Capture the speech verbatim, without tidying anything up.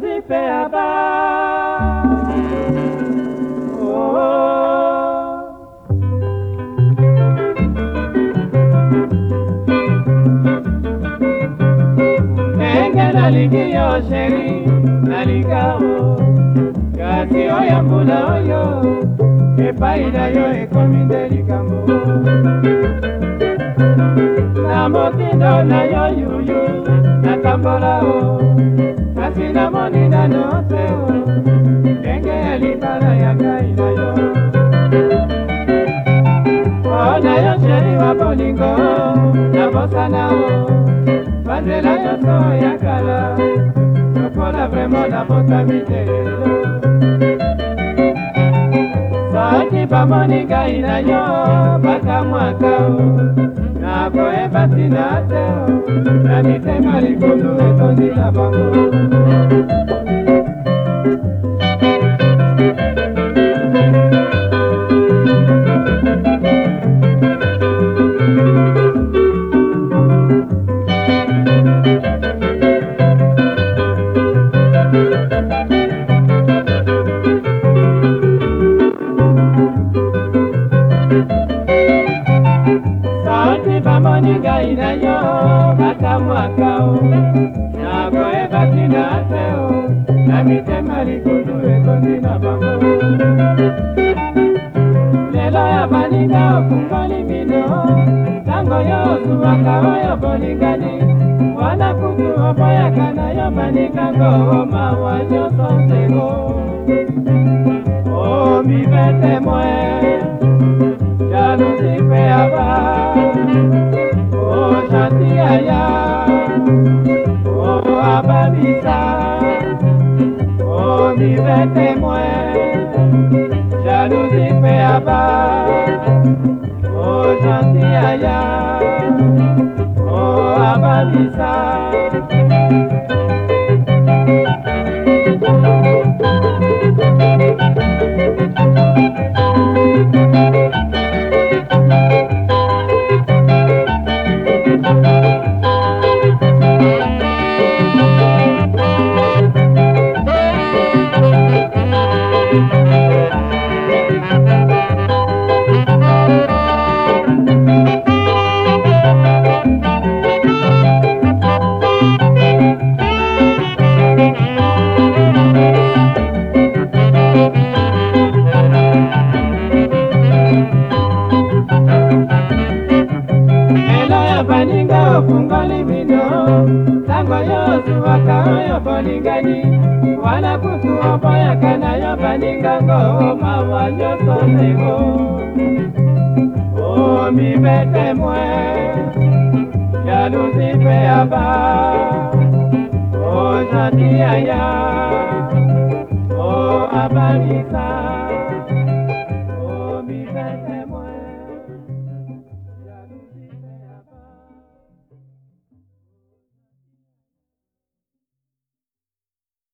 jalousie fait abat. Oh, enge nalingi yo sheri, nalinga o kasi oyo mbula oyo epai na yo ekomi nde likambo. Na motindo na yo yuyu natambola o kasi namoni nano te o ndenge ya libala ya ngai na yo. O na yo sheri wa bolingo nabosana o banzela nyonso ya kala lokola vraimen nabotami te lelo. Soki bamoni ngai na yo bakamwaka o nakoyeba ntina te o na mitema likundu etondi na bango. Bamoni ngai na yo bakamwaka o nakoyeba ntina te o na mitema likundu ekondi na bango. Lelo ya baninga ofungoli mino ntango yo ozuwaka oyo bolingani wana kutu oboyaka na yo baningango mawa nyonso nzengo. O mibete mwe jalousie pe aba Aya, oh ababisa, oh mi témoin, jalousie fait abat, oh gentil aya, oh ababisa. Baninga ofungoli mino tango yo ozuwaka oyo bolingani wana kutu oboyaka na yo baningango mawa nyonso nzengo. O mibete mwe jalousie pe aba, o gentil aya, o ababisa.